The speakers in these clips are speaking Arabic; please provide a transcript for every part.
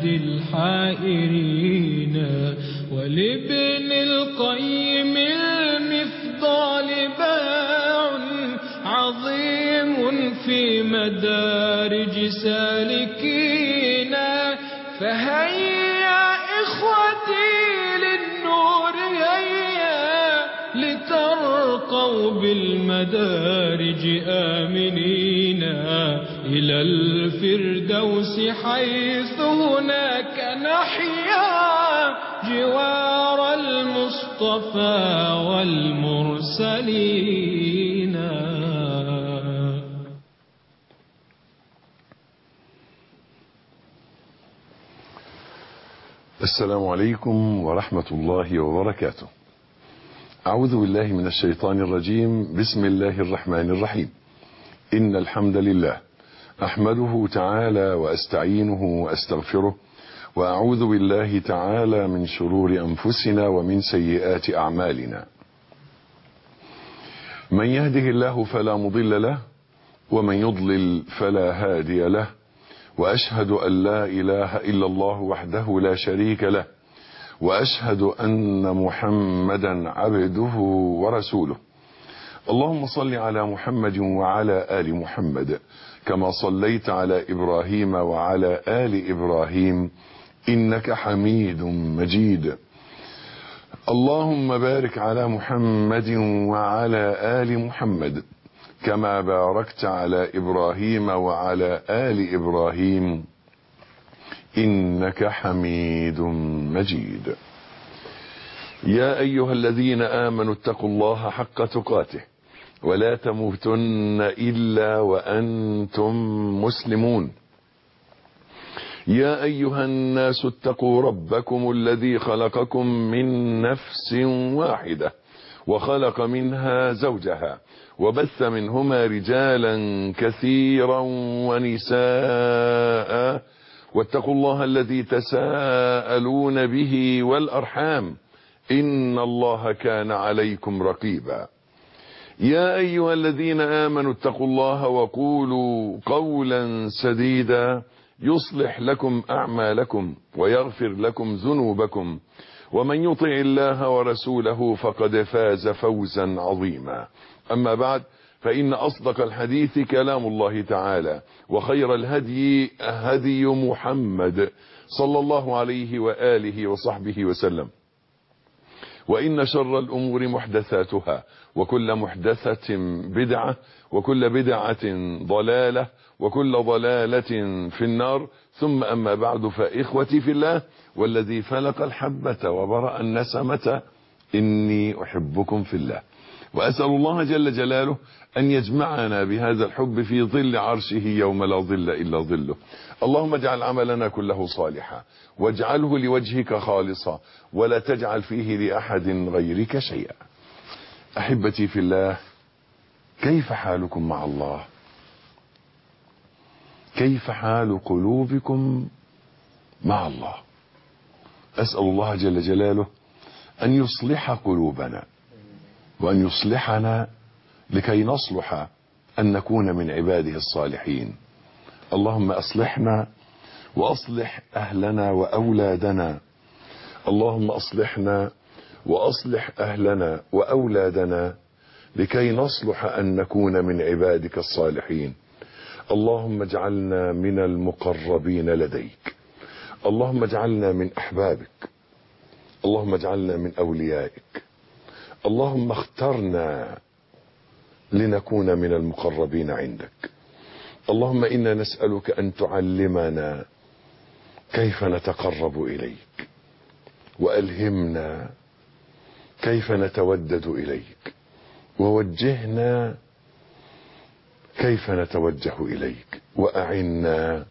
الحائرين. ولابن القيم المفضال باع عظيم في مدارج سالكين. فهيا إخوتي للنور هيا لترقوا بالمدارج آمنين إلى الفردوس حيث هناك نحيا جوار المصطفى والمرسلين. السلام عليكم ورحمة الله وبركاته. أعوذ بالله من الشيطان الرجيم. بسم الله الرحمن الرحيم. إن الحمد لله أحمده تعالى وأستعينه وأستغفره، وأعوذ بالله تعالى من شرور أنفسنا ومن سيئات أعمالنا. من يهده الله فلا مضل له، ومن يضلل فلا هادي له، وأشهد أن لا إله إلا الله وحده لا شريك له، وأشهد أن محمدا عبده ورسوله. اللهم صل على محمد وعلى آل محمد كما صليت على إبراهيم وعلى آل إبراهيم إنك حميد مجيد. اللهم بارك على محمد وعلى آل محمد كما باركت على إبراهيم وعلى آل إبراهيم إنك حميد مجيد. يا أيها الذين آمنوا اتقوا الله حق تقاته ولا تموتن إلا وأنتم مسلمون. يا أيها الناس اتقوا ربكم الذي خلقكم من نفس واحدة وخلق منها زوجها وبث منهما رجالا كثيرا ونساء، واتقوا الله الذي تساءلون به والأرحام إن الله كان عليكم رقيبا. يا أيها الذين آمنوا اتقوا الله وقولوا قولا سديدا يصلح لكم أعمالكم ويغفر لكم ذنوبكم، ومن يطع الله ورسوله فقد فاز فوزا عظيما. أما بعد، فإن أصدق الحديث كلام الله تعالى، وخير الهدي هدي محمد صلى الله عليه وآله وصحبه وسلم، وإن شر الأمور محدثاتها، وكل محدثة بدعة، وكل بدعة ضلالة، وكل ضلالة في النار. ثم أما بعد، فإخوتي في الله والذي فلق الحبة وبرأ النسمة إني أحبكم في الله، وأسأل الله جل جلاله أن يجمعنا بهذا الحب في ظل عرشه يوم لا ظل إلا ظله. اللهم اجعل عملنا كله صالحا، واجعله لوجهك خالصا، ولا تجعل فيه لأحد غيرك شيئا. أحبتي في الله، كيف حالكم مع الله؟ كيف حال قلوبكم مع الله؟ أسأل الله جل جلاله أن يصلح قلوبنا، وأن يصلحنا لكي نصلح أن نكون من عباده الصالحين. اللهم أصلحنا وأصلح أهلنا وأولادنا. اللهم أصلحنا وأصلح أهلنا وأولادنا لكي نصلح أن نكون من عبادك الصالحين. اللهم اجعلنا من المقربين لديك. اللهم اجعلنا من أحبابك. اللهم اجعلنا من أوليائك. اللهم اخترنا لنكون من المقربين عندك. اللهم إنا نسألك أن تعلمنا كيف نتقرب إليك، وألهمنا كيف نتودد إليك، ووجهنا كيف نتوجه إليك، وأعنا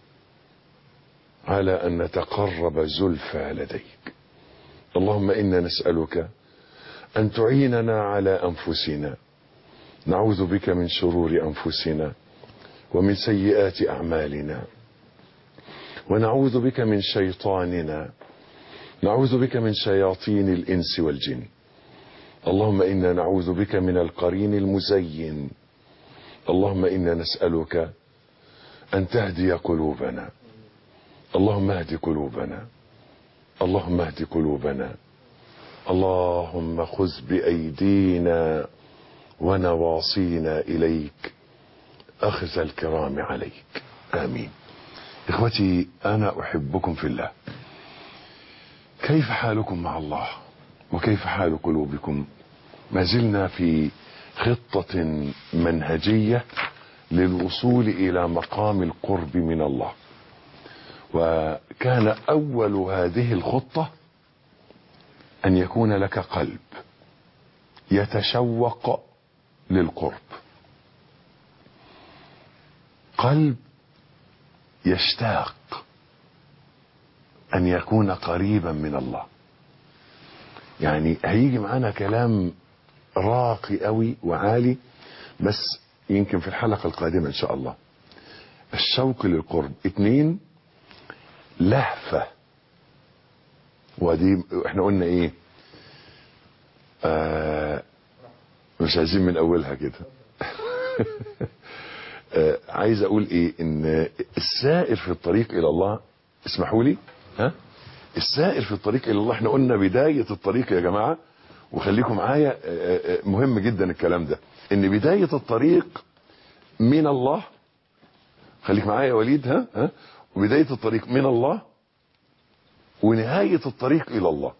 على أن نتقرب زلفى لديك. اللهم إنا نسألك أن تعيننا على أنفسنا. نعوذ بك من شرور أنفسنا ومن سيئات أعمالنا، ونعوذ بك من شيطاننا، نعوذ بك من شياطين الإنس والجن. اللهم إنا نعوذ بك من القرين المزين. اللهم إنا نسألك أن تهدي قلوبنا، اللهم اهد قلوبنا، اللهم اهد قلوبنا، اللهم خذ بأيدينا ونواصينا إليك أخذ الكرام عليك، آمين. إخوتي، أنا أحبكم في الله. كيف حالكم مع الله وكيف حال قلوبكم؟ ما زلنا في خطة منهجية للوصول إلى مقام القرب من الله، وكان أول هذه الخطة أن يكون لك قلب يتشوق للقرب، قلب يشتاق أن يكون قريبا من الله. يعني هيجي معانا كلام راقي قوي وعالي، بس يمكن في الحلقة القادمة إن شاء الله. الشوق للقرب. 2، لهفة. ودي احنا قلنا ايه؟ مش عايزين من اولها كده. عايز اقول ايه؟ ان السائر في الطريق الى الله، اسمحوا لي، السائر في الطريق الى الله، احنا قلنا بداية الطريق يا جماعة، وخليكم معايا، مهم جدا الكلام ده، ان بداية الطريق من الله. خليك معايا يا وليد، وبداية الطريق من الله، ونهاية الطريق الى الله.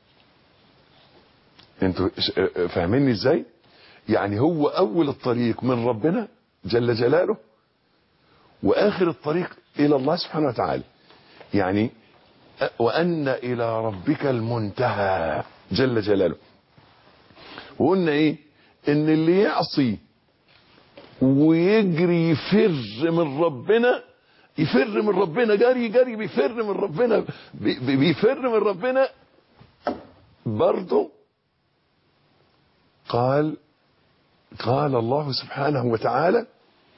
انتوا فاهميني ازاي؟ يعني هو اول الطريق من ربنا جل جلاله، واخر الطريق الى الله سبحانه وتعالى. يعني وان الى ربك المنتهى جل جلاله. وقلنا ايه؟ ان اللي يعصي ويجري يفر من ربنا، يفر من ربنا، جري بيفر من ربنا، بيفر من ربنا برضه. قال الله سبحانه وتعالى: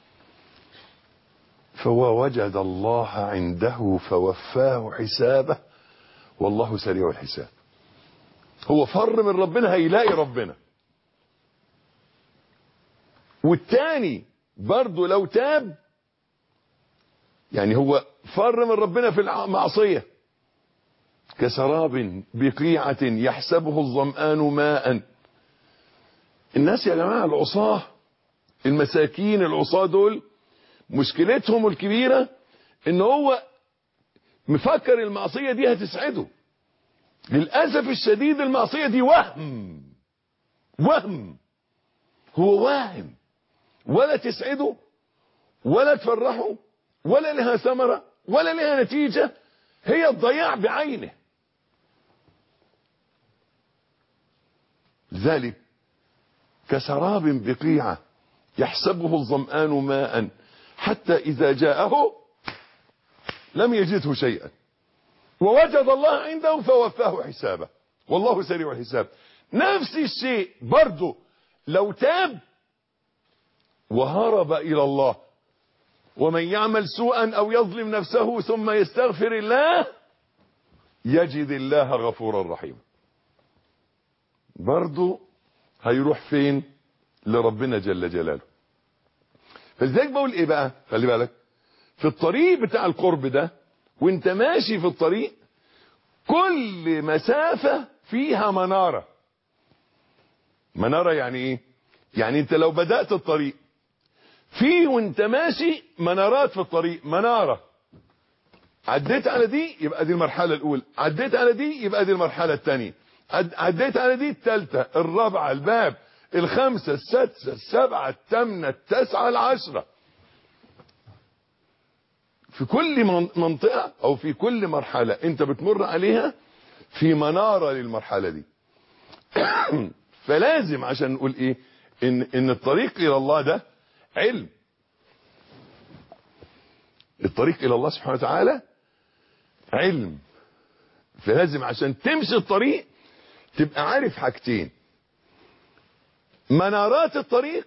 فوجد الله عنده فوفاه حسابه والله سريع الحساب. هو فر من ربنا هيلاقي ربنا. والتاني برضه لو تاب، يعني هو فر من ربنا في المعصية، كسراب بقيعة يحسبه الظمآن ماء. الناس يا جماعة العصاة المساكين العصاة دول مشكلتهم الكبيرة ان هو مفكر المعصية دي هتسعده. للأسف الشديد المعصية دي وهم، هو واهم، ولا تسعده ولا تفرحه ولا لها ثمرة ولا لها نتيجة، هي الضياع بعينه. ذلك كسراب بقيعة يحسبه الظمآن ماء حتى إذا جاءه لم يجده شيئا ووجد الله عنده فوفاه حسابه والله سريع الحساب. نفس الشيء برضه لو تاب وهرب إلى الله، ومن يعمل سوءا أو يظلم نفسه ثم يستغفر الله يجد الله غفورا رحيما، برضه هيروح فين؟ لربنا جل جلاله. فلذلك بقول ايه بقى؟ خلي بالك في الطريق بتاع القرب ده، وانت ماشي في الطريق كل مسافة فيها منارة. منارة يعني ايه؟ يعني انت لو بدأت الطريق في وانت ماشي منارات في الطريق، منارة عديت على دي يبقى دي المرحلة الأولى، عديت على دي يبقى دي المرحلة الثانية، عديت على دي الثالثة، الرابعة، الباب، الخامسة، السادسة، السابعة، الثامنة، التاسعة، العشرة. في كل منطقة أو في كل مرحلة أنت بتمر عليها في منارة للمرحلة دي. فلازم عشان نقول إيه؟ إن الطريق إلى الله ده علم. الطريق إلى الله سبحانه وتعالى علم. فلازم عشان تمشي الطريق تبقى عارف حاجتين: منارات الطريق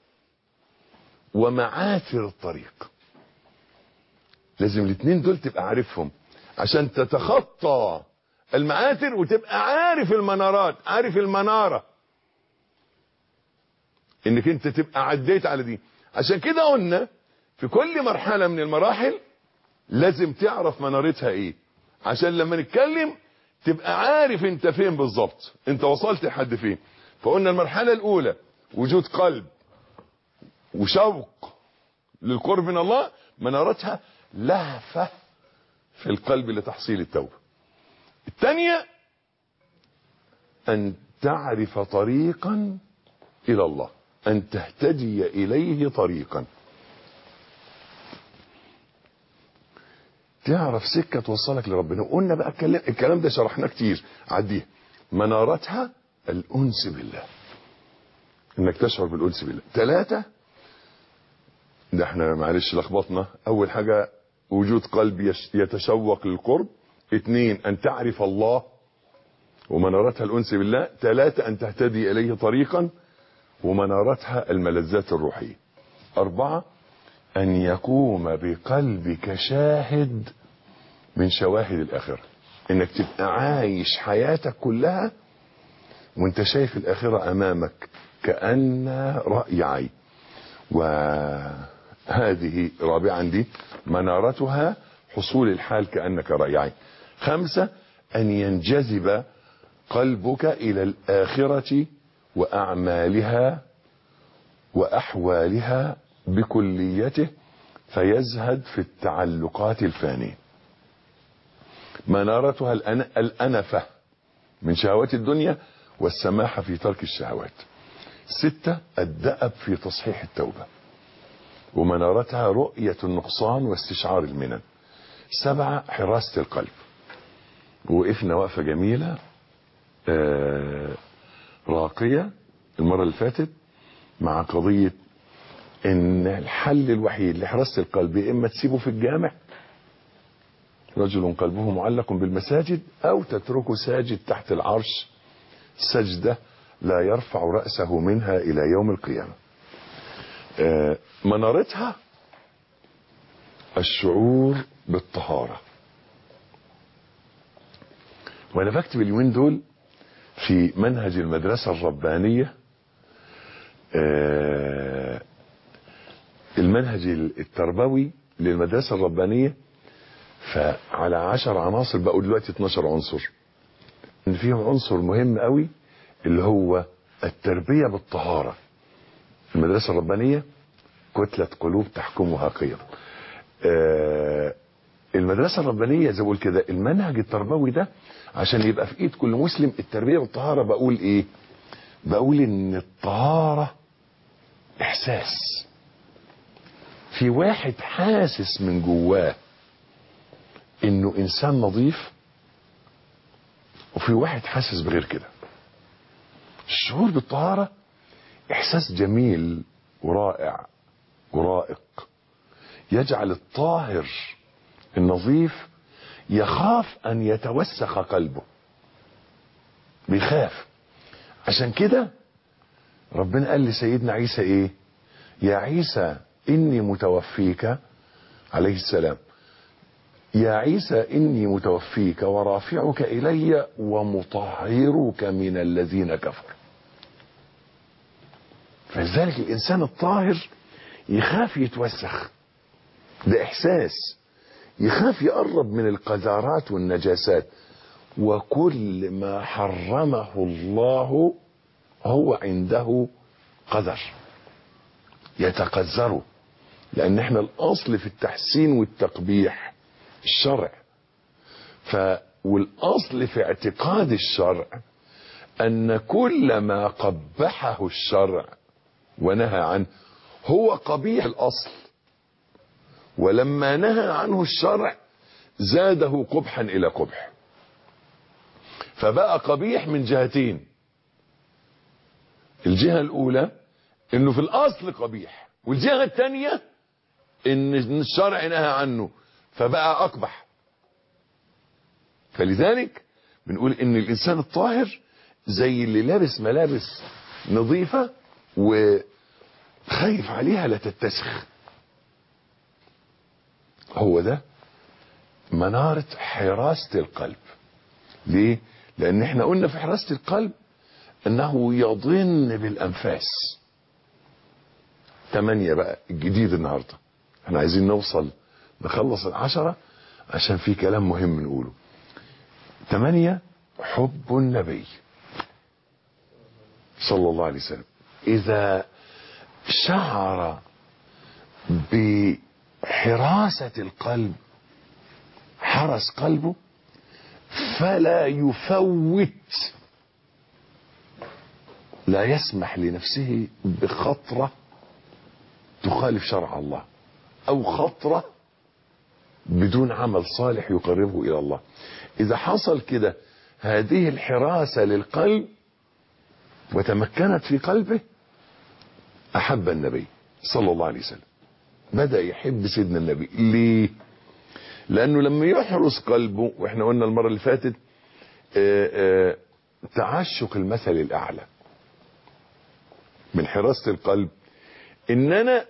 ومعاثر الطريق. لازم الاثنين دول تبقى عارفهم عشان تتخطى المعاثر وتبقى عارف المنارات، عارف المنارة، انك انت تبقى عديت على دي. عشان كده قلنا في كل مرحلة من المراحل لازم تعرف منارتها ايه، عشان لما نتكلم تبقى عارف انت فين بالظبط، انت وصلت لحد فين. فقلنا المرحلة الاولى وجود قلب وشوق للقرب من الله، منارتها لهفة في القلب لتحصيل التوبة. الثانية ان تعرف طريقا الى الله، ان تهتدي اليه طريقا، تعرف سكة توصلك لربنا. وقلنا بقى الكلام ده شرحناه كتير، عديها. منارتها الأنس بالله، انك تشعر بالأنس بالله. 3، ده احنا معلش لخبطنا، اول حاجة وجود قلب يتشوق للقرب. 2 ان تعرف الله ومنارتها الأنس بالله. 3 ان تهتدي اليه طريقا ومنارتها الملذات الروحية. 4 ان يقوم بقلبك شاهد من شواهد الآخرة، انك تبقى عايش حياتك كلها وانت شايف الآخرة امامك كأن رأي عين. وهذه رابعا دي منارتها حصول الحال كأنك رأي عين. 5 ان ينجذب قلبك الى الآخرة وأعمالها وأحوالها بكليته فيزهد في التعلقات الفانية. منارتها الأنفة من شهوات الدنيا والسماحة في ترك الشهوات. 6 الدأب في تصحيح التوبة ومنارتها رؤية النقصان واستشعار المنن. 7 حراسة القلب. وقفنا وقفة جميلة راقية المرة اللي فاتت مع قضية ان الحل الوحيد لحراسة القلب يا اما تسيبه في الجامع، رجل قلبه معلق بالمساجد، او تتركه ساجد تحت العرش سجدة لا يرفع رأسه منها الى يوم القيامة. منارتها الشعور بالطهارة. وانا بكتب اليومين دول في منهج المدرسة الربانية، المنهج التربوي للمدرسة الربانية، فعلى 10 عناصر بقوا دلوقتي 12 عنصر، ان فيهم عنصر مهم قوي اللي هو التربية بالطهارة. المدرسة الربانية كتلة قلوب تحكمها قيم. المدرسة الربانية زي ما بقول كده، المنهج التربوي ده عشان يبقى في ايد كل مسلم. التربية بالطهارة بقول ايه؟ بقول ان الطهارة احساس، في واحد حاسس من جواه انه انسان نظيف، وفي واحد حاسس بغير كده. الشعور بالطهارة احساس جميل ورائع ورائق، يجعل الطاهر النظيف يخاف ان يتوسخ قلبه، بيخاف. عشان كده ربنا قال لسيدنا عيسى ايه؟ يا عيسى اني متوفيك، عليه السلام، يا عيسى اني متوفيك ورافعك الي ومطهرك من الذين كفروا. فلذلك الانسان الطاهر يخاف يتوسخ، ده احساس، يخاف يقرب من القذارات والنجاسات. وكل ما حرمه الله هو عنده قذر، يتقذره. لان احنا الاصل في التحسين والتقبيح الشرع، والاصل في اعتقاد الشرع ان كل ما قبحه الشرع ونهى عنه هو قبيح الاصل، ولما نهى عنه الشرع زاده قبحا الى قبح، فبقى قبيح من جهتين. الجهة الاولى انه في الاصل قبيح، والجهة الثانية ان الشرع نهى عنه فبقى اقبح. فلذلك بنقول ان الانسان الطاهر زي اللي لابس ملابس نظيفة وخايف عليها لا تتسخ. هو ده منارة حراسة القلب. ليه؟ لان احنا قلنا في حراسة القلب انه يضن بالانفاس. 8 بقى الجديد النهاردة، احنا عايزين نخلص 10 عشان في كلام مهم نقوله. 8 حب النبي صلى الله عليه وسلم. إذا شعر بحراسة القلب حرس قلبه فلا يفوت، لا يسمح لنفسه بخطرة تخالف شرع الله أو خطرة بدون عمل صالح يقربه إلى الله. إذا حصل كده هذه الحراسة للقلب وتمكنت في قلبه أحب النبي صلى الله عليه وسلم، بدأ يحب سيدنا النبي. ليه؟ لأنه لما يحرس قلبه، وإحنا قلنا المرة اللي فاتت تعشق المثل الأعلى من حراسة القلب، إن أنا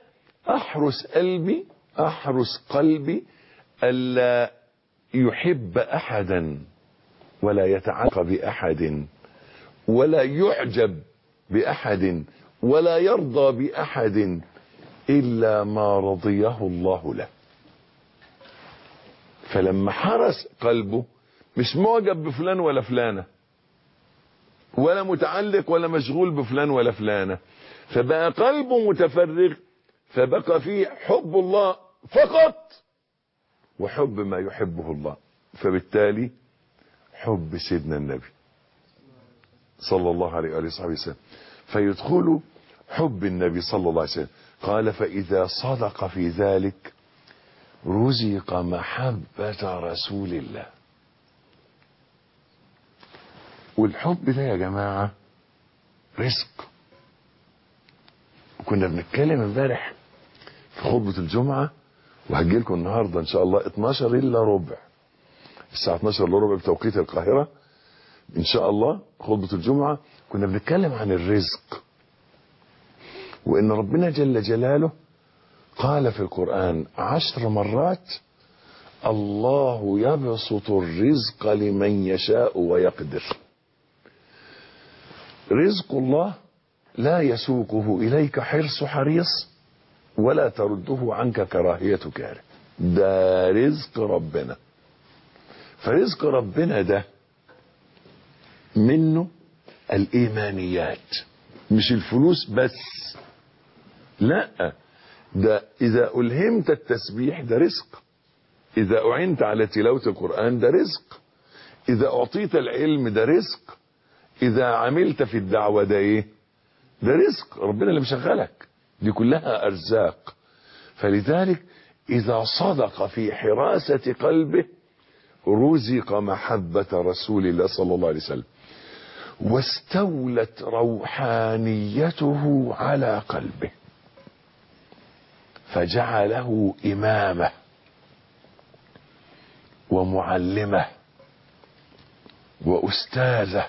أحرس قلبي ألا يحب أحدا ولا يتعلق بأحد ولا يعجب بأحد ولا يرضى بأحد إلا ما رضيه الله له. فلما حرس قلبه مش معجب بفلان ولا فلانة ولا متعلق ولا مشغول بفلان ولا فلانة، فبقى قلبه متفرغ، فبقى فيه حب الله فقط وحب ما يحبه الله، فبالتالي حب سيدنا النبي صلى الله عليه وآله وصحبه وسلم فيدخل حب النبي صلى الله عليه وسلم. قال فإذا صدق في ذلك رزق محبة رسول الله. والحب ده يا جماعة رزق. كنا بنتكلم امبارح في خطبة الجمعة، وهجي لكم النهاردة ان شاء الله 12 الا ربع، الساعة 12 الا ربع بتوقيت القاهرة ان شاء الله خطبة الجمعة. كنا بنتكلم عن الرزق، وان ربنا جل جلاله قال في القرآن 10 مرات الله يبسط الرزق لمن يشاء ويقدر. رزق الله لا يسوقه إليك حرص حريص ولا ترده عنك كراهية كاره، ده رزق ربنا. فرزق ربنا ده منه الإيمانيات، مش الفلوس بس، لا، ده إذا ألهمت التسبيح ده رزق، إذا أعنت على تلاوة القرآن ده رزق، إذا أعطيت العلم ده رزق، إذا عملت في الدعوة ده إيه؟ ده رزق ربنا اللي مشغلك، دي كلها أرزاق. فلذلك إذا صدق في حراسة قلبه رزق محبة رسول الله صلى الله عليه وسلم، واستولت روحانيته على قلبه فجعله إمامه ومعلمه وأستاذه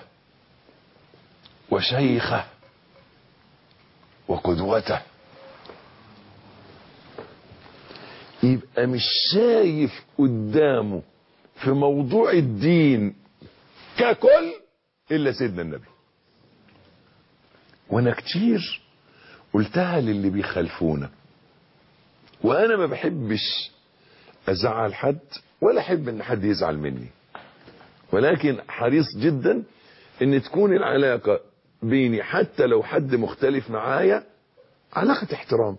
وشيخه وقدوته. يبقى مش شايف قدامه في موضوع الدين ككل إلا سيدنا النبي. وانا كتير قلتها للي بيخالفونا، وانا ما بحبش ازعل حد ولا احب ان حد يزعل مني، ولكن حريص جدا ان تكون العلاقة بيني حتى لو حد مختلف معايا علاقة احترام،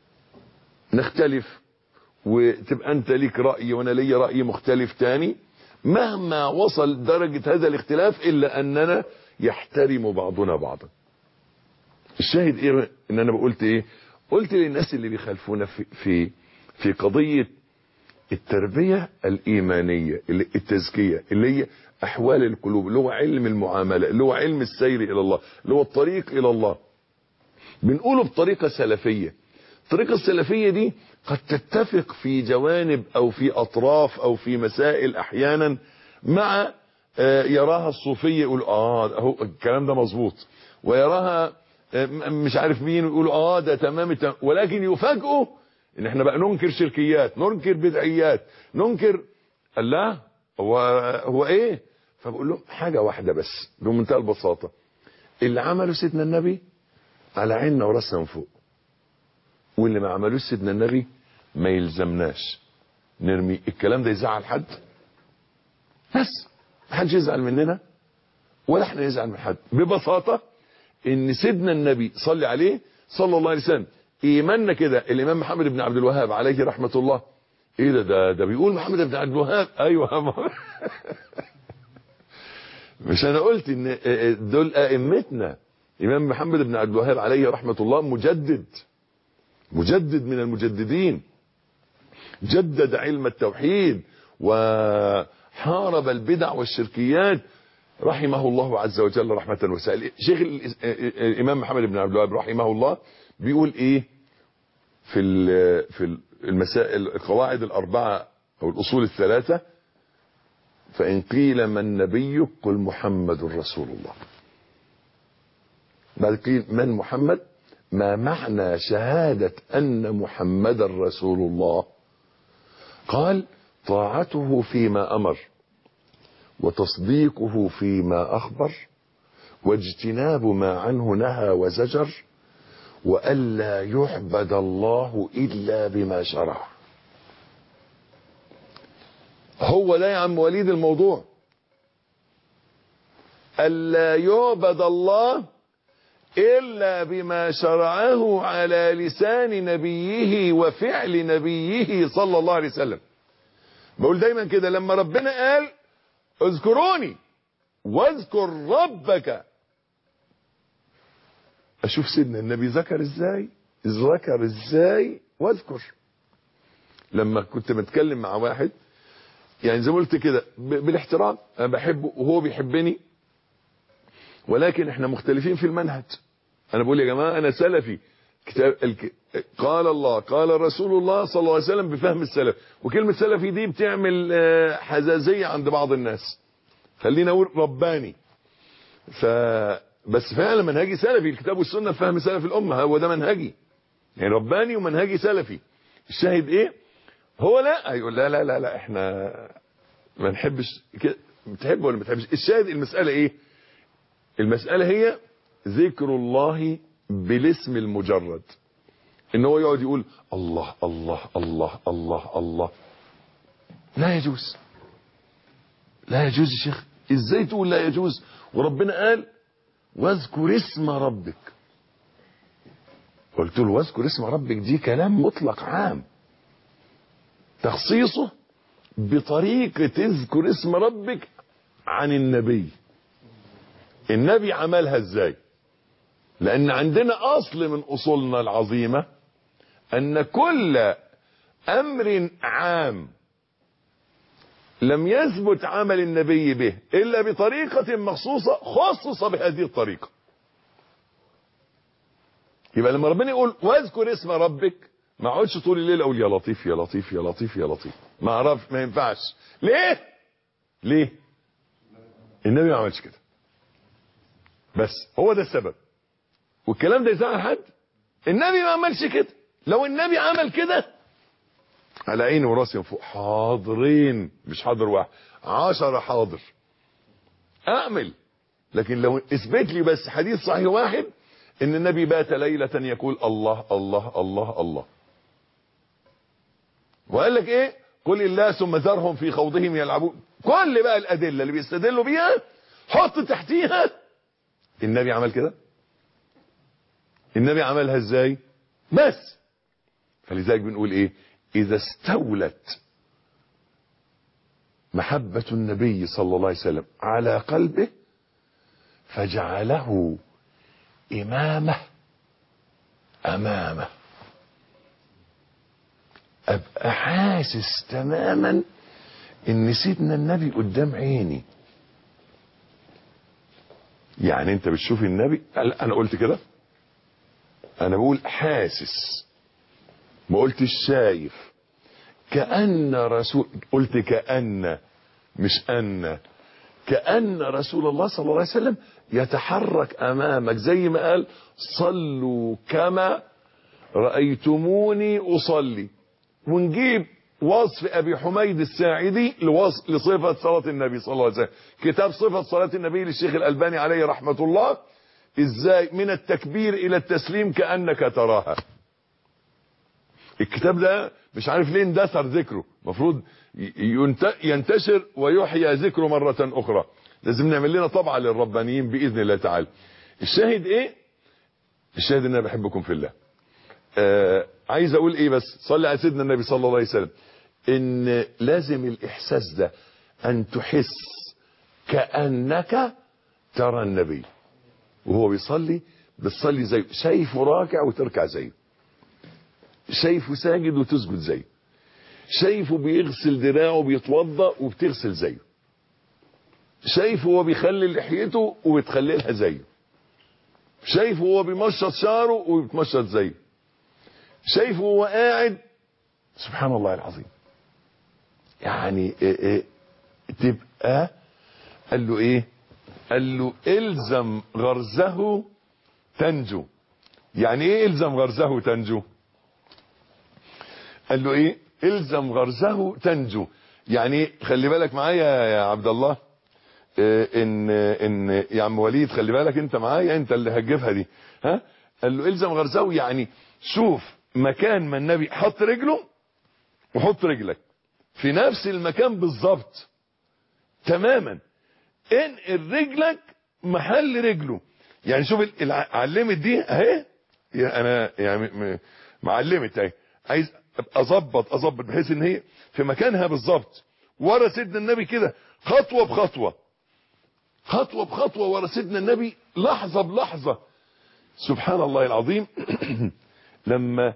نختلف وتبقى انت ليك رأي وانا لي رأي مختلف تاني، مهما وصل درجة هذا الاختلاف الا اننا يحترم بعضنا بعضا. الشاهد ايه ان انا قلت ايه؟ قلت للناس اللي بيخالفونا في قضية التربية الإيمانية، التزكية اللي هي أحوال القلوب، اللي هو علم المعاملة، اللي هو علم السير إلى الله، اللي هو الطريق إلى الله، بنقوله بطريقة سلفية. الطريقة السلفية دي قد تتفق في جوانب أو في أطراف أو في مسائل أحيانا مع يراها الصوفية يقول أهو الكلام ده مظبوط، ويراها مش عارف مين يقول ده تمام، ولكن يفاجئوا ان احنا بقى ننكر شركيات، ننكر بدعيات، ننكر الله هو ايه. فبقول لهم حاجة واحدة بس بمنتهى البساطة، اللي عمله سيدنا النبي على عيننا وراسنا من فوق، واللي ما عملوش سيدنا النبي ما يلزمناش. نرمي الكلام ده يزعل حد؟ بس محدش يزعل مننا ولا احنا نزعل من حد. ببساطة ان سيدنا النبي صلى عليه صلى الله عليه وسلم ايماننا كده. الامام محمد بن عبد الوهاب عليه رحمة الله، ايه ده بيقول محمد بن عبد الوهاب؟ ايوه مش انا قلت ان دول ائمتنا. امام محمد بن عبد الوهاب عليه رحمة الله مجدد من المجددين، جدد علم التوحيد وحارب البدع والشركيات رحمه الله عز وجل رحمة واسعة. شيخ الامام محمد بن عبد الوهاب رحمه الله بيقول ايه في المسائل القواعد الاربعة او الاصول الثلاثة؟ فان قيل من نبيك قل محمد رسول الله. بعد قيل من محمد، ما معنى شهادة ان محمد رسول الله؟ قال طاعته فيما امر وتصديقه فيما اخبر واجتناب ما عنه نهى وزجر وألا يعبد الله إلا بما شرع. هو ده يا عم وليد الموضوع، ألا يعبد الله إلا بما شرعه على لسان نبيه وفعل نبيه صلى الله عليه وسلم. بقول دايما كده لما ربنا قال اذكروني واذكر ربك، اشوف سيدنا النبي ذكر ازاي واذكر. لما كنت بتكلم مع واحد يعني زي ما قلت كده بالاحترام، انا بحبه وهو بيحبني، ولكن احنا مختلفين في المنهج. انا بقول يا جماعه انا سلفي، قال الله قال رسول الله صلى الله عليه وسلم بفهم السلف. وكلمه سلفي دي بتعمل حزازيه عند بعض الناس، خلينا اقول رباني. بس فعلا منهجي سلفي، الكتاب والسنه فهم سلف الامه، هو ده منهجي يعني رباني ومنهجي سلفي. الشاهد ايه؟ هو لا يقول لا لا لا لا احنا ما نحبش كده، بتحب ولا ما بتحبش؟ الشاهد المساله ايه؟ المساله هي ذكر الله بالاسم المجرد، ان هو يقعد يقول الله الله الله الله الله. لا يجوز، لا يجوز يا شيخ. ازاي تقول لا يجوز وربنا قال واذكر اسم ربك؟ قلت له واذكر اسم ربك دي كلام مطلق عام، تخصيصه بطريقة تذكر اسم ربك عن النبي. النبي عملها ازاي؟ لان عندنا اصل من اصولنا العظيمة ان كل امر عام لم يثبت عمل النبي به الا بطريقة مخصوصة خصص بهذه الطريقة. يبقى لما ربنا يقول واذكر اسم ربك، ما اقعدش طول الليل اقول يا لطيف يا لطيف يا لطيف يا لطيف، ما اعرف، ما ينفعش. ليه النبي ما عملش كده، بس هو ده السبب. والكلام ده يزعل حد؟ النبي ما عملش كده. لو النبي عمل كده على عيني وراسي من فوق، حاضرين، مش حاضر واحد، 10 حاضر اعمل. لكن لو اثبت لي بس حديث صحيح واحد ان النبي بات ليلة يقول الله الله الله الله، وقال لك ايه؟ قل الله ثم ذرهم في خوضهم يلعبون، كل بقى الادله اللي بيستدلوا بيها حط تحتيها النبي عمل كده. النبي عملها ازاي؟ بس فلذلك بنقول ايه؟ اذا استولت محبة النبي صلى الله عليه وسلم على قلبه فجعله امامه امامه، ابقى حاسس تماما ان سيدنا النبي قدام عيني. يعني انت بتشوف النبي، انا قلت كده، انا بقول حاسس، ما قلتش شايف. كأن رسول، قلت كأن مش أن، كأن رسول الله صلى الله عليه وسلم يتحرك أمامك، زي ما قال صلوا كما رأيتموني أصلي. ونجيب وصف أبي حميد الساعدي لصفة صلاة النبي صلى الله عليه وسلم، كتاب صفة صلاة النبي للشيخ الألباني عليه رحمة الله، ازاي من التكبير إلى التسليم كأنك تراها. الكتاب ده مش عارف ليه اندثر ذكره، المفروض ينتشر ويحيى ذكره مرة اخرى. لازم نعمل لنا طبعة للربانيين باذن الله تعالى. الشاهد ايه؟ الشاهد ان انا بحبكم في الله. عايز اقول ايه بس؟ صلي على سيدنا النبي صلى الله عليه وسلم. ان لازم الاحساس ده ان تحس كأنك ترى النبي وهو بيصلي، بتصلي زيه، شايفه راكع وتركع زيه، شايفه ساجد وتسجد زيه، شايفه بيغسل دراعه وبيتوضا وبتغسل زيه، شايفه هو بيخلل لحيته وبتخللها زيه، شايفه هو بيمشط شعره وبتمشط زيه، شايفه هو قاعد. سبحان الله العظيم. يعني تبقى قال له ايه؟ قال له الزم غرزه تنجو. يعني ايه الزم غرزه تنجو؟ قال له ايه؟ الزم غرزه تنجو. يعني خلي بالك معايا يا عبد الله، ان يا عم وليد خلي بالك انت معايا، انت اللي هتجيبها دي. ها؟ قال له الزم غرزه، يعني شوف مكان ما النبي حط رجله وحط رجلك في نفس المكان بالظبط تماما، انقل رجلك محل رجله. يعني شوف علمت دي اهي، انا يعني معلمت اهي، عايز اظبط بحيث ان هي في مكانها بالظبط ورا سيدنا النبي كده، خطوه بخطوه، خطوه بخطوه ورا سيدنا النبي، لحظه بلحظه. سبحان الله العظيم. لما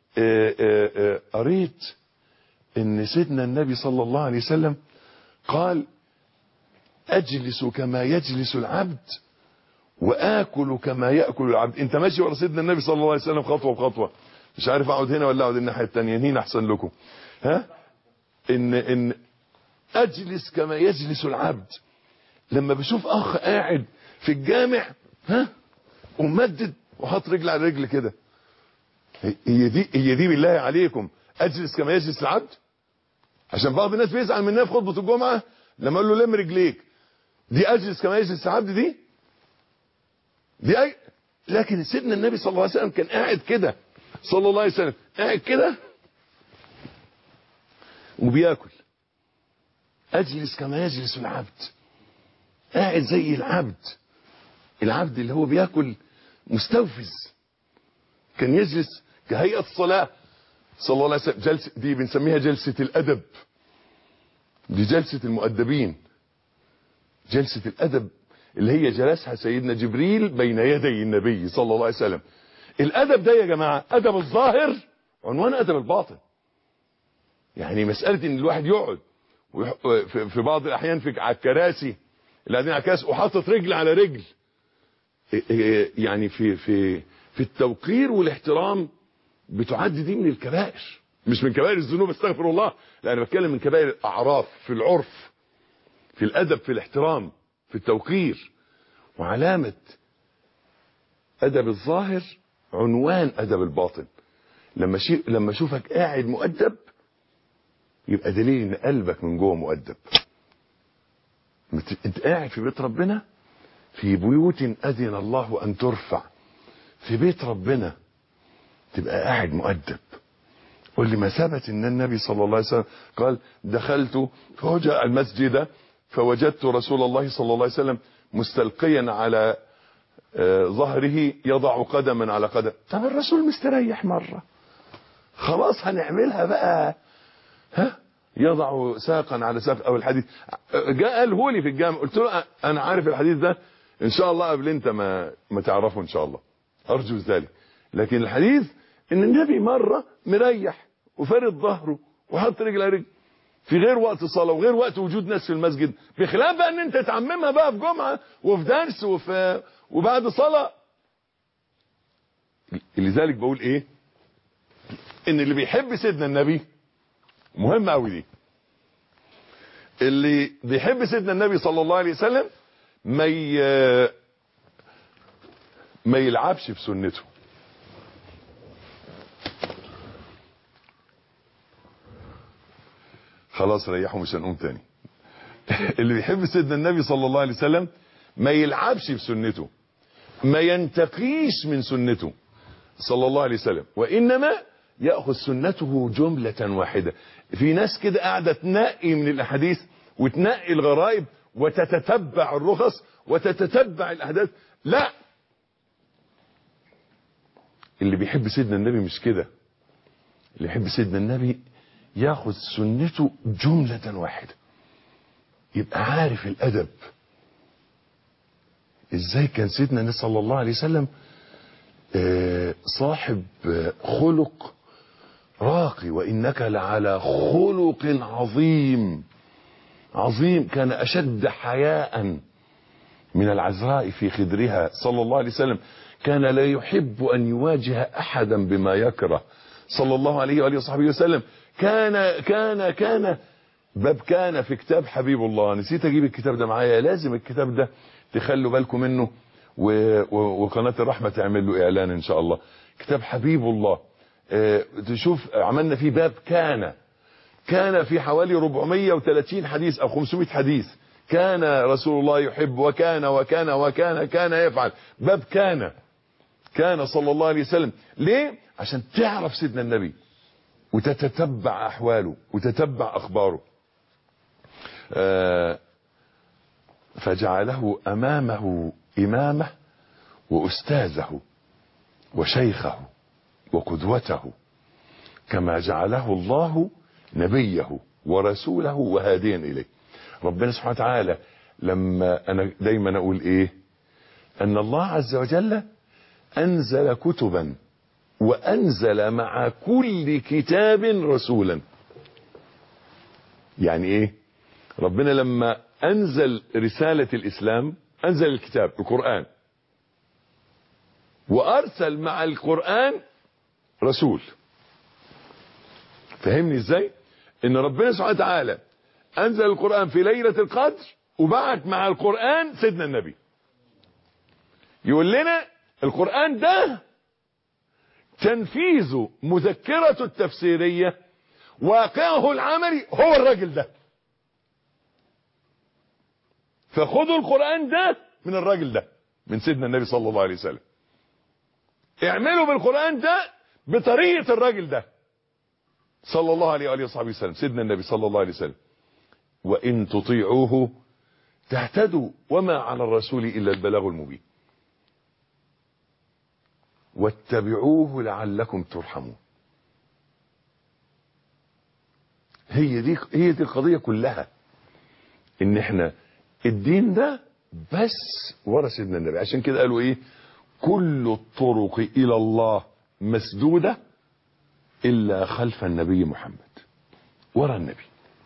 قريت ان سيدنا النبي صلى الله عليه وسلم قال اجلس كما يجلس العبد واكل كما ياكل العبد. انت ماشي ورا سيدنا النبي صلى الله عليه وسلم خطوه بخطوه، مش عارف اقعد هنا ولا اقعد الناحيه الثانيه، هنا احسن لكم. ها؟ ان اجلس كما يجلس العبد. لما بشوف اخ قاعد في الجامع ها ومدد وحط رجل على رجل كده، هي دي بالله عليكم اجلس كما يجلس العبد؟ عشان بعض الناس بيزعل مننا في خطبه الجمعه لما اقول له لم رجليك. دي اجلس كما يجلس العبد دي؟ لكن سيدنا النبي صلى الله عليه وسلم كان قاعد كده، صلى الله عليه وسلم قاعد كده وبياكل. اجلس كما يجلس العبد، قاعد زي العبد اللي هو بياكل مستوفز. كان يجلس كهيئة الصلاة صلى الله عليه وسلم. جلسة دي بنسميها جلسة الأدب، دي جلسة المؤدبين، جلسة الأدب اللي هي جلسها سيدنا جبريل بين يدي النبي صلى الله عليه وسلم. الأدب ده يا جماعة أدب الظاهر عنوان أدب الباطن. يعني مسألة إن الواحد يقعد في بعض الأحيان على الكراسي اللي قاعدين على الكراسي وحاطط رجل على رجل، يعني في التوقير والاحترام بتعد دي من الكبائر، مش من كبائر الذنوب استغفر الله، لا انا بتكلم من كبائر الاعراف، في العرف، في الادب، في الاحترام، في التوقير. وعلامة ادب الظاهر عنوان ادب الباطن. لما اشوفك قاعد مؤدب يبقى دليل ان قلبك من جوه مؤدب. انت قاعد في بيت ربنا، في بيوت اذن الله ان ترفع، في بيت ربنا تبقى قاعد مؤدب. قل لي ما ثبت ان النبي صلى الله عليه وسلم قال دخلت فوجاء المسجد فوجدت رسول الله صلى الله عليه وسلم مستلقيا على ظهره يضع قدما على قدم. طب الرسول مستريح مرة، خلاص هنعملها بقى، ها؟ يضع ساقا على ساق. او الحديث جاء قاله لي في الجامع، قلت له انا عارف الحديث ده ان شاء الله قبل انت ما تعرفه ان شاء الله، ارجو ذلك. لكن الحديث ان النبي مرة مريح وفرد ظهره وحط رجل على رجل في غير وقت صلاة وغير وقت وجود ناس في المسجد، بخلاف بقى ان انت تعممها بقى في جمعة وفي درس وبعد صلاة. لذلك بقول ايه؟ ان اللي بيحب سيدنا النبي، مهم قوي دي، اللي بيحب سيدنا النبي صلى الله عليه وسلم ما يلعبش في سنته. خلاص ريحوا مش هنقوم تاني. اللي بيحب سيدنا النبي صلى الله عليه وسلم ما يلعبش في سنته، ما ينتقيش من سنته صلى الله عليه وسلم، وإنما يأخذ سنته جملة واحدة. في ناس كده قاعدة تنقي من الأحاديث وتنقي الغرائب وتتتبع الرخص وتتتبع الأحداث. لا، اللي بيحب سيدنا النبي مش كده. اللي يحب سيدنا النبي ياخذ سنته جملة واحدة، يبقى عارف الأدب. ازاي كان سيدنا النبي صلى الله عليه وسلم صاحب خلق راقي، وإنك لعلى خلق عظيم عظيم. كان أشد حياء من العذراء في خدرها صلى الله عليه وسلم. كان لا يحب أن يواجه أحدا بما يكره صلى الله عليه وآله وصحبه وسلم. كان باب كان في كتاب حبيب الله. نسيت أجيب الكتاب ده معايا، لازم الكتاب ده تخلوا بالكم منه، وقناة الرحمة تعمل له إعلان إن شاء الله. كتاب حبيب الله، تشوف عملنا فيه باب كان في حوالي 430 حديث أو 500 حديث. كان رسول الله يحب وكان وكان وكان كان يفعل. باب كان صلى الله عليه وسلم. ليه؟ عشان تعرف سيدنا النبي وتتتبع أحواله وتتبع أخباره. فجعله أمامه إمامه وأستاذه وشيخه وقدوته، كما جعله الله نبيه ورسوله وهاديا إليه. ربنا سبحانه وتعالى لما أنا دايما أقول إيه، أن الله عز وجل أنزل كتبا وأنزل مع كل كتاب رسولا. يعني إيه؟ ربنا لما أنزل رسالة الإسلام أنزل الكتاب القرآن، وأرسل مع القرآن رسول. فهمني إزاي؟ إن ربنا سبحانه وتعالى أنزل القرآن في ليلة القدر وبعت مع القرآن سيدنا النبي. يقول لنا القرآن ده تنفيذ مذكرة التفسيرية، واقعه العملي هو الراجل ده. فخذوا القرآن ده من الراجل ده، من سيدنا النبي صلى الله عليه وسلم. اعملوا بالقرآن ده بطريقة الراجل ده صلى الله عليه وآله وصحبه وسلم، سيدنا النبي صلى الله عليه وسلم. وإن تطيعوه تهتدوا وما على الرسول إلا البلاغ المبين. واتبعوه لعلكم ترحمون. هي دي القضية كلها، ان احنا الدين ده بس ورا سيدنا النبي. عشان كده قالوا ايه، كل الطرق الى الله مسدودة الا خلف النبي محمد، ورا النبي.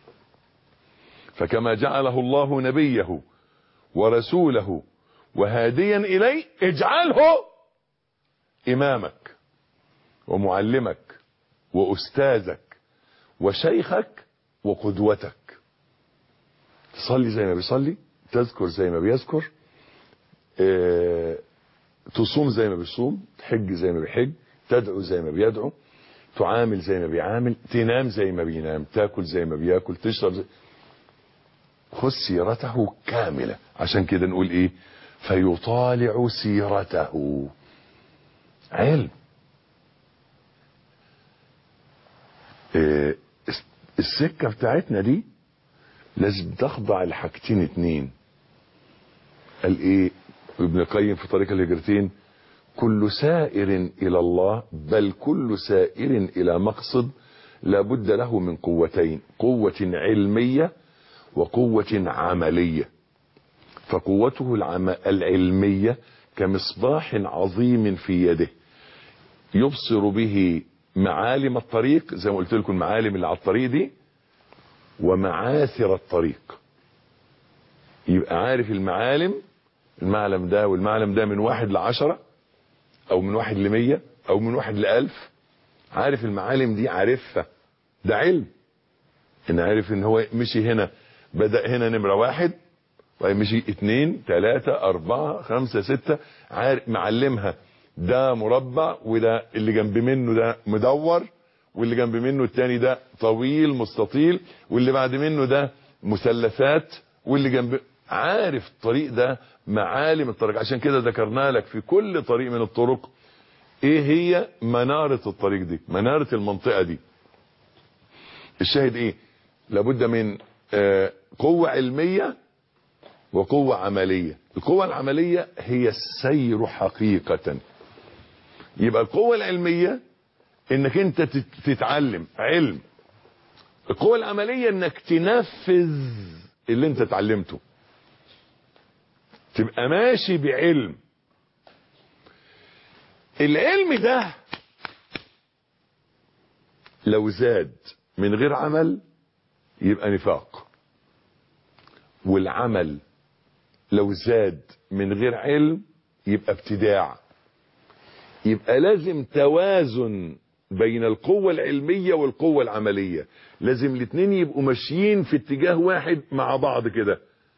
فكما جعله الله نبيه ورسوله وهاديا اليه، اجعله امامك ومعلمك واستاذك وشيخك وقدوتك. تصلي زي ما بيصلي، تذكر زي ما بيذكر، تصوم زي ما بيصوم، تحج زي ما بيحج، تدعو زي ما بيدعو، تعامل زي ما بيعامل، تنام زي ما بينام، تاكل زي ما بياكل، تشرب خذ سيرته كاملة. عشان كده نقول ايه، فيطالع سيرته. علم. السكة بتاعتنا دي لازم تخضع لحاجتين اتنين. قال ايه ابن القيم في طريق الهجرتين، كل سائر الى الله بل كل سائر الى مقصد لابد له من قوتين، قوة علمية وقوة عملية. فقوته العلمية كمصباح عظيم في يده يبصر به معالم الطريق، زي ما قلت لكم المعالم اللي على الطريق دي، ومعاثر الطريق. يبقى عارف المعالم ده والمعلم ده من 1 ل10 او من 1 ل100 او من 1 ل1000. عارف المعالم دي، عارفها، ده علم. ان عارف ان هو مشي هنا، بدأ هنا نمرة 1 ومشي 2 3 4 5 6، عارف معلمها ده مربع، وده اللي جنب منه ده مدور، واللي جنب منه التاني ده طويل مستطيل، واللي بعد منه ده مثلثات، واللي جنب. عارف الطريق ده معالم الطريق. عشان كده ذكرنا لك في كل طريق من الطرق ايه هي منارة الطريق دي، منارة المنطقة دي؟ الشاهد ايه؟ لابد من قوة علمية وقوة عملية. القوة العملية هي السير حقيقة. يبقى القوة العلمية انك انت تتعلم علم. القوة العملية انك تنفذ اللي انت اتعلمته، تبقى ماشي بعلم. العلم ده لو زاد من غير عمل يبقى نفاق، والعمل لو زاد من غير علم يبقى ابتداع. يبقى لازم توازن بين القوة العلمية والقوة العملية، لازم الاثنين يبقوا ماشيين في اتجاه واحد مع بعض كده.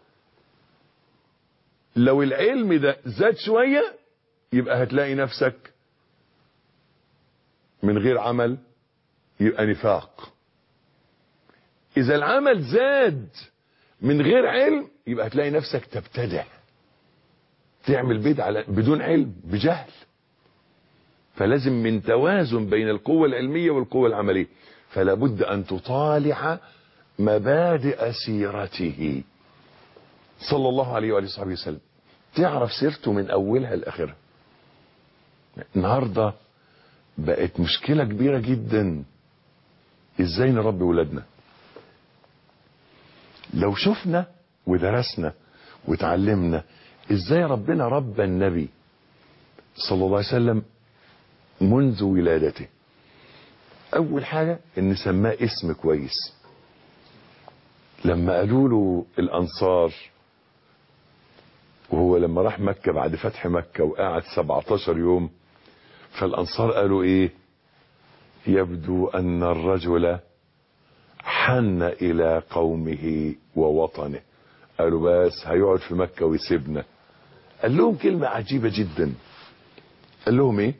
لو العلم ده زاد شوية يبقى هتلاقي نفسك من غير عمل، يبقى نفاق. اذا العمل زاد من غير علم يبقى هتلاقي نفسك تبتدع، تعمل بدعة بدون علم، بجهل. فلازم من توازن بين القوة العلمية والقوة العملية. فلا بد ان تطالع مبادئ سيرته صلى الله عليه وآله وصحبه وسلم، تعرف سيرته من اولها لاخرها. النهارده بقت مشكلة كبيرة جدا ازاي نربي ولادنا. لو شفنا ودرسنا وتعلمنا ازاي ربنا ربى النبي صلى الله عليه وسلم منذ ولادته، اول حاجة ان سماه اسم كويس. لما قالوا له الانصار، وهو لما راح مكة بعد فتح مكة وقعد 17 يوم، فالانصار قالوا ايه؟ يبدو ان الرجل حن الى قومه ووطنه. قالوا بس هيقعد في مكة ويسيبنا. قال لهم كلمة عجيبة جدا. قال لهم ايه؟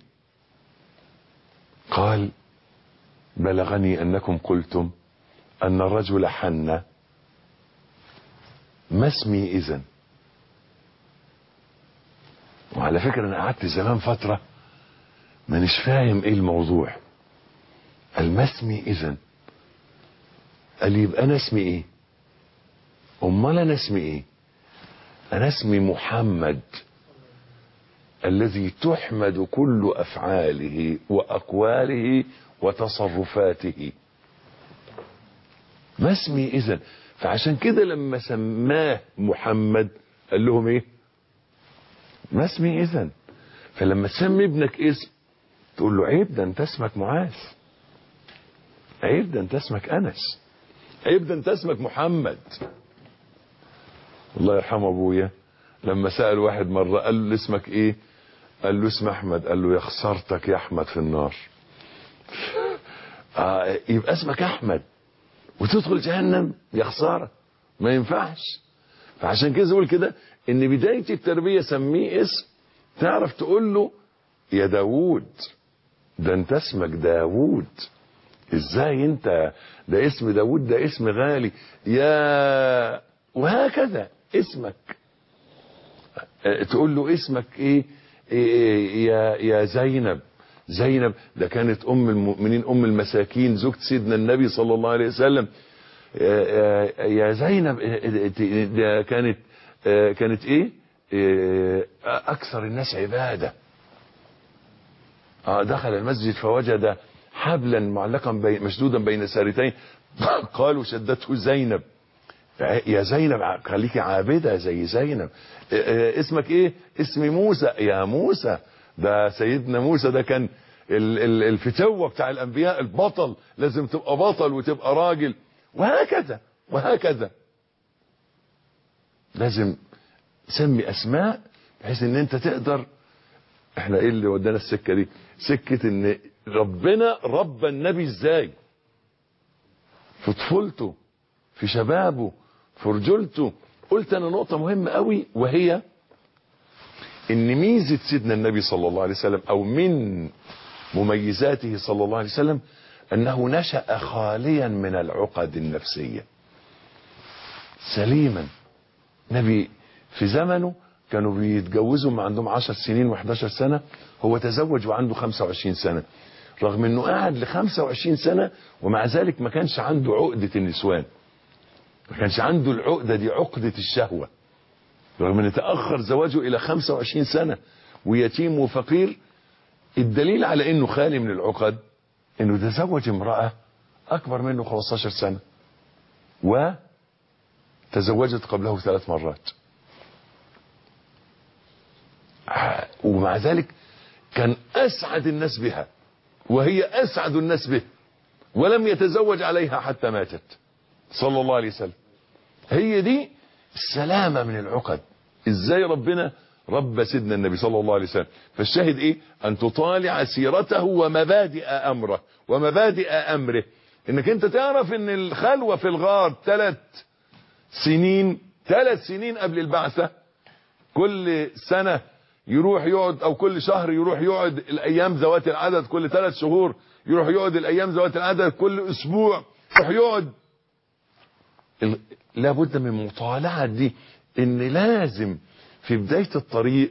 قال بلغني انكم قلتم ان الرجل حن، ما اسمي اذن؟ وعلى فكرة انا قعدت زمان فترة مانيش فاهم ايه الموضوع. قال ما اسمي اذن؟ قال يبقى انا اسمي ايه؟ امال انا اسمي ايه؟ انا اسمي محمد الذي تحمد كل افعاله واقواله وتصرفاته. ما اسمي اذن؟ فعشان كده لما سماه محمد قال لهم ايه؟ ما اسمي اذن. فلما تسمي ابنك اسم تقول له عيب ده انت اسمك معاذ، عيب ده انت اسمك انس، عيب ده انت اسمك محمد. الله يرحمه ابويا لما سأل واحد مرة قال له اسمك ايه؟ قال له اسم احمد. قال له يا خسارتك يا احمد في النار. يبقى اسمك احمد وتدخل جهنم؟ يا خسارة، ما ينفعش. فعشان كده يقول كده ان بداية التربية سميه اسم تعرف تقول له يا داوود، ده انت اسمك داوود. ازاي انت؟ ده اسم داوود ده اسم غالي. يا وهكذا اسمك تقول له اسمك ايه؟ يا زينب. زينب ده كانت ام المؤمنين ام المساكين زوجة سيدنا النبي صلى الله عليه وسلم. يا زينب ده كانت ايه؟ اكثر الناس عبادة. دخل المسجد فوجد حبلا معلقا مشدودا بين سارتين قالوا شدته زينب. يا زينب خليكي عابدة زي زينب. اسمك ايه؟ اسمي موسى. يا موسى ده سيدنا موسى ده كان الفتوة بتاع الانبياء، البطل، لازم تبقى بطل وتبقى راجل. وهكذا وهكذا. لازم تسمي اسماء بحيث ان انت تقدر. احنا ايه اللي ودانا السكة دي؟ سكة ان ربنا ربى النبي ازاي في طفولته، في شبابه، في رجولته. قلت انا نقطة مهمة قوي، وهي ان ميزة سيدنا النبي صلى الله عليه وسلم او من مميزاته صلى الله عليه وسلم انه نشأ خاليا من العقد النفسية، سليما. نبي في زمنه كانوا بيتجوزوا ما عندهم 10 سنين و11 سنة، هو تزوج وعنده 25 سنة، رغم انه قعد ل 25 سنة ومع ذلك ما كانش عنده عقدة النسوان، ما كانش عنده العقدة دي، عقدة الشهوة، رغم ان تأخر زواجه الى 25 سنة ويتيم وفقير. الدليل على انه خالي من العقد انه تزوج امرأة اكبر منه 15 سنة وتزوجت قبله 3 مرات، ومع ذلك كان اسعد الناس بها وهي اسعد الناس به، ولم يتزوج عليها حتى ماتت صلى الله عليه وسلم. هي دي السلامة من العقد. ازاي ربنا رب سيدنا النبي صلى الله عليه وسلم. فالشاهد ايه؟ ان تطالع سيرته ومبادئ امره ومبادئ امره، انك انت تعرف ان الخلوة في الغار 3 سنين، 3 سنين قبل البعثة، كل سنة يروح يقعد او كل شهر يروح يقعد الايام ذوات العدد، كل 3 شهور يروح يقعد الايام ذوات العدد، كل اسبوع يروح يقعد. لابد من مطالعة دي، ان لازم في بداية الطريق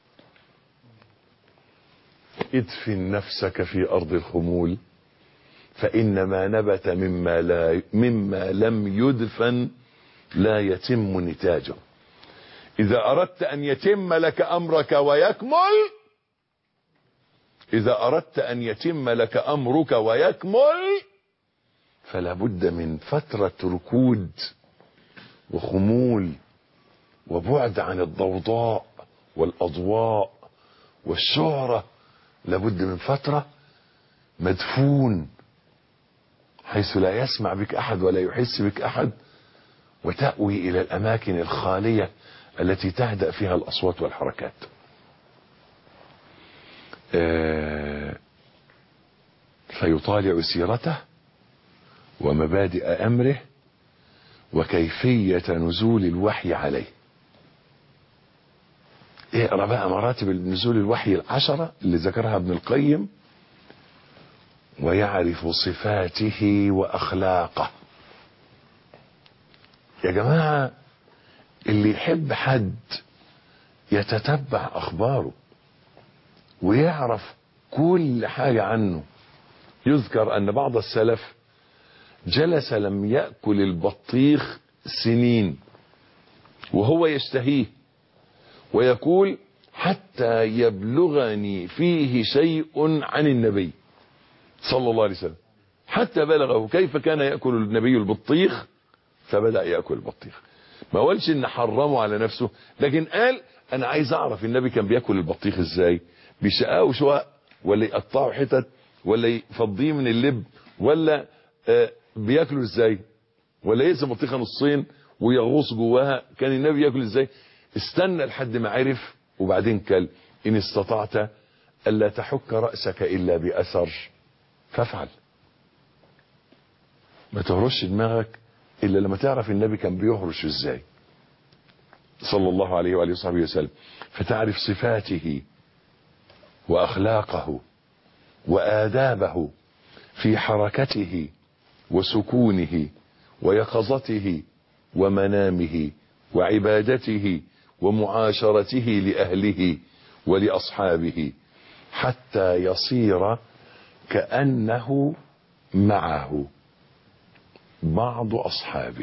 ادفن نفسك في ارض الخمول، فان ما نبت مما لم يدفن لا يتم نتاجه. اذا اردت ان يتم لك امرك ويكمل، اذا اردت ان يتم لك امرك ويكمل، فلا بد من فترة ركود وخمول وبعد عن الضوضاء والاضواء والشهرة. لابد من فترة مدفون حيث لا يسمع بك احد ولا يحس بك احد، وتأوي الى الاماكن الخالية التي تهدأ فيها الاصوات والحركات. فيطالع سيرته ومبادئ امره وكيفية نزول الوحي عليه. اقرأ بقى مراتب نزول الوحي 10 اللي ذكرها ابن القيم، ويعرف صفاته واخلاقه. يا جماعة اللي يحب حد يتتبع اخباره ويعرف كل حاجة عنه. يذكر ان بعض السلف جلس لم يأكل البطيخ سنين وهو يشتهيه، ويقول حتى يبلغني فيه شيء عن النبي صلى الله عليه وسلم، حتى بلغه كيف كان يأكل النبي البطيخ فبدأ يأكل البطيخ. ما قالش ان حرمه على نفسه، لكن قال انا عايز اعرف النبي كان بيأكل البطيخ ازاي، بيشقاه شقق ولا يقطعه حتت ولا يفضيه من اللب ولا بياكلوا ازاي، ولا يقسم بطيخه نصين ويغوص جواها، كان النبي ياكل ازاي؟ استنى لحد ما عرف وبعدين كل. ان استطعت الا تحك رأسك الا باثر فافعل. ما تهرش دماغك الا لما تعرف النبي كان بيهرش ازاي صلى الله عليه وآله وصحبه وسلم، فتعرف صفاته واخلاقه وآدابه في حركته وسكونه ويقظته ومنامه وعبادته ومعاشرته لأهله ولأصحابه، حتى يصير كأنه معه بعض أصحابه.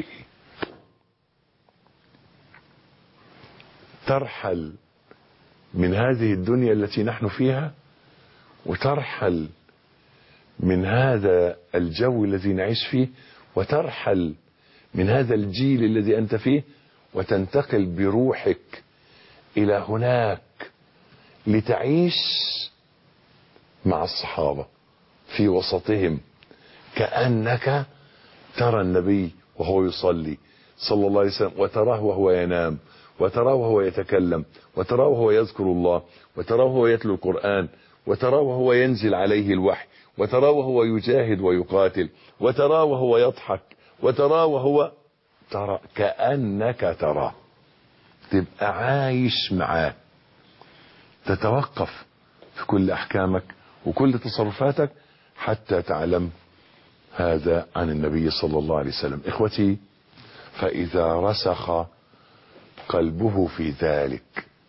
ترحل من هذه الدنيا التي نحن فيها، وترحل من هذا الجو الذي نعيش فيه، وترحل من هذا الجيل الذي أنت فيه، وتنتقل بروحك إلى هناك لتعيش مع الصحابة في وسطهم، كأنك ترى النبي وهو يصلي صلى الله عليه وسلم، وتراه وهو ينام، وتراه وهو يتكلم، وتراه وهو يذكر الله، وتراه وهو يتلو القرآن، وتراه وهو ينزل عليه الوحي، وتراه وهو يجاهد ويقاتل، وتراه وهو يضحك، وتراه وهو ترى كأنك تراه، تبقى عايش معاه، تتوقف في كل أحكامك وكل تصرفاتك حتى تعلم هذا عن النبي صلى الله عليه وسلم. إخوتي، فإذا رسخ قلبه في ذلك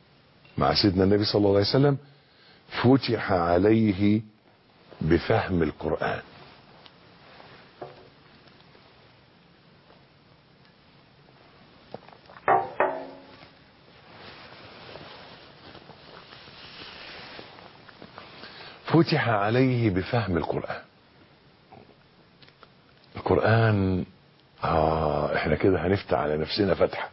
مع سيدنا النبي صلى الله عليه وسلم فتح عليه بفهم القرآن. فتح عليه بفهم القرآن. القرآن احنا كده هنفتح على نفسنا فتحة.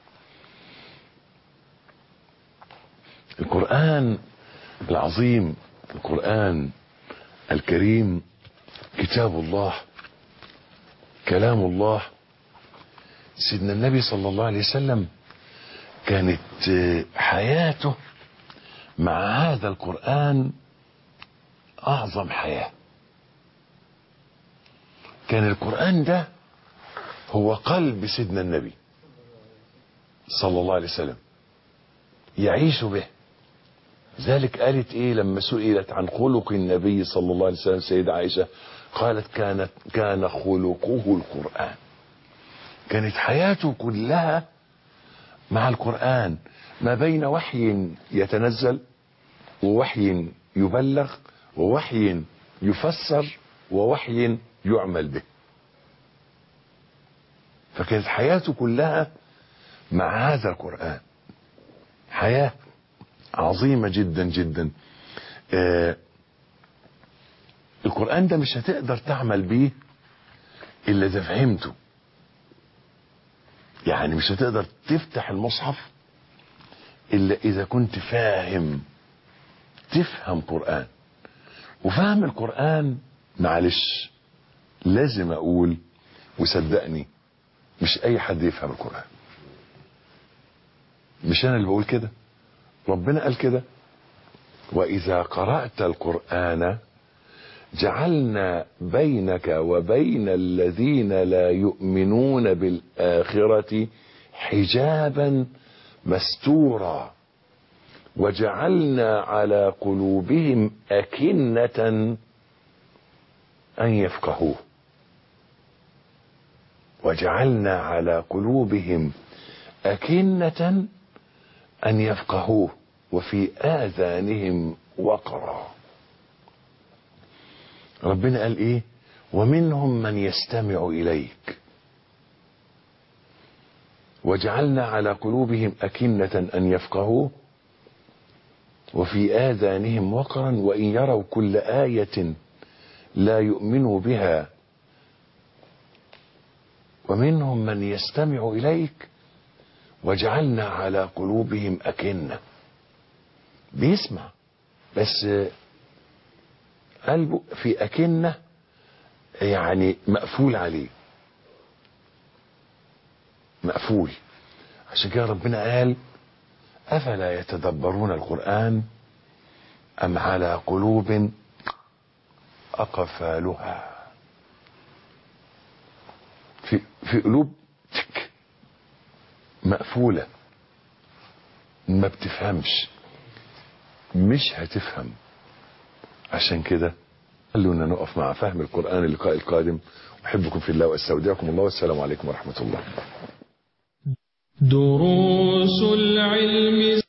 القرآن العظيم، القرآن الكريم، كتاب الله، كلام الله. سيدنا النبي صلى الله عليه وسلم كانت حياته مع هذا القرآن أعظم حياة. كان القرآن ده هو قلب سيدنا النبي صلى الله عليه وسلم، يعيش به. ذلك قالت ايه لما سئلت عن خلق النبي صلى الله عليه وسلم سيدة عائشة؟ قالت كان خلقه القرآن. كانت حياته كلها مع القرآن، ما بين وحي يتنزل ووحي يبلغ ووحي يفسر ووحي يعمل به. فكانت حياته كلها مع هذا القرآن، حياة عظيمة جدا جدا. القرآن ده مش هتقدر تعمل بيه إلا إذا فهمته. يعني مش هتقدر تفتح المصحف إلا إذا كنت فاهم، تفهم قرآن. وفهم القرآن، معلش لازم أقول وصدقني، مش أي حد يفهم القرآن. مش أنا اللي بقول كده، ربنا قال كده: وإذا قرأت القرآن جعلنا بينك وبين الذين لا يؤمنون بالآخرة حجابا مستورا وجعلنا على قلوبهم أكنة أن يفقهوه. وجعلنا على قلوبهم أكنة أن يفقهوه وفي آذانهم وقرا. ربنا قال إيه؟ ومنهم من يستمع إليك وجعلنا على قلوبهم أكنة أن يفقهوه وفي آذانهم وقرا وإن يروا كل آية لا يؤمنوا بها. ومنهم من يستمع إليك وجعلنا على قلوبهم أكنة، بيسمع بس قلبه في أكنة، يعني مقفول عليه، مقفول. عشان كده ربنا قال: أفلا يتدبرون القرآن أم على قلوب أقفالها. في قلوب مقفولة ما بتفهمش، مش هتفهم. عشان كده خلونا نقف مع فهم القرآن اللقاء القادم. أحبكم في الله وأستودعكم الله، والسلام عليكم ورحمة الله. دروس العلم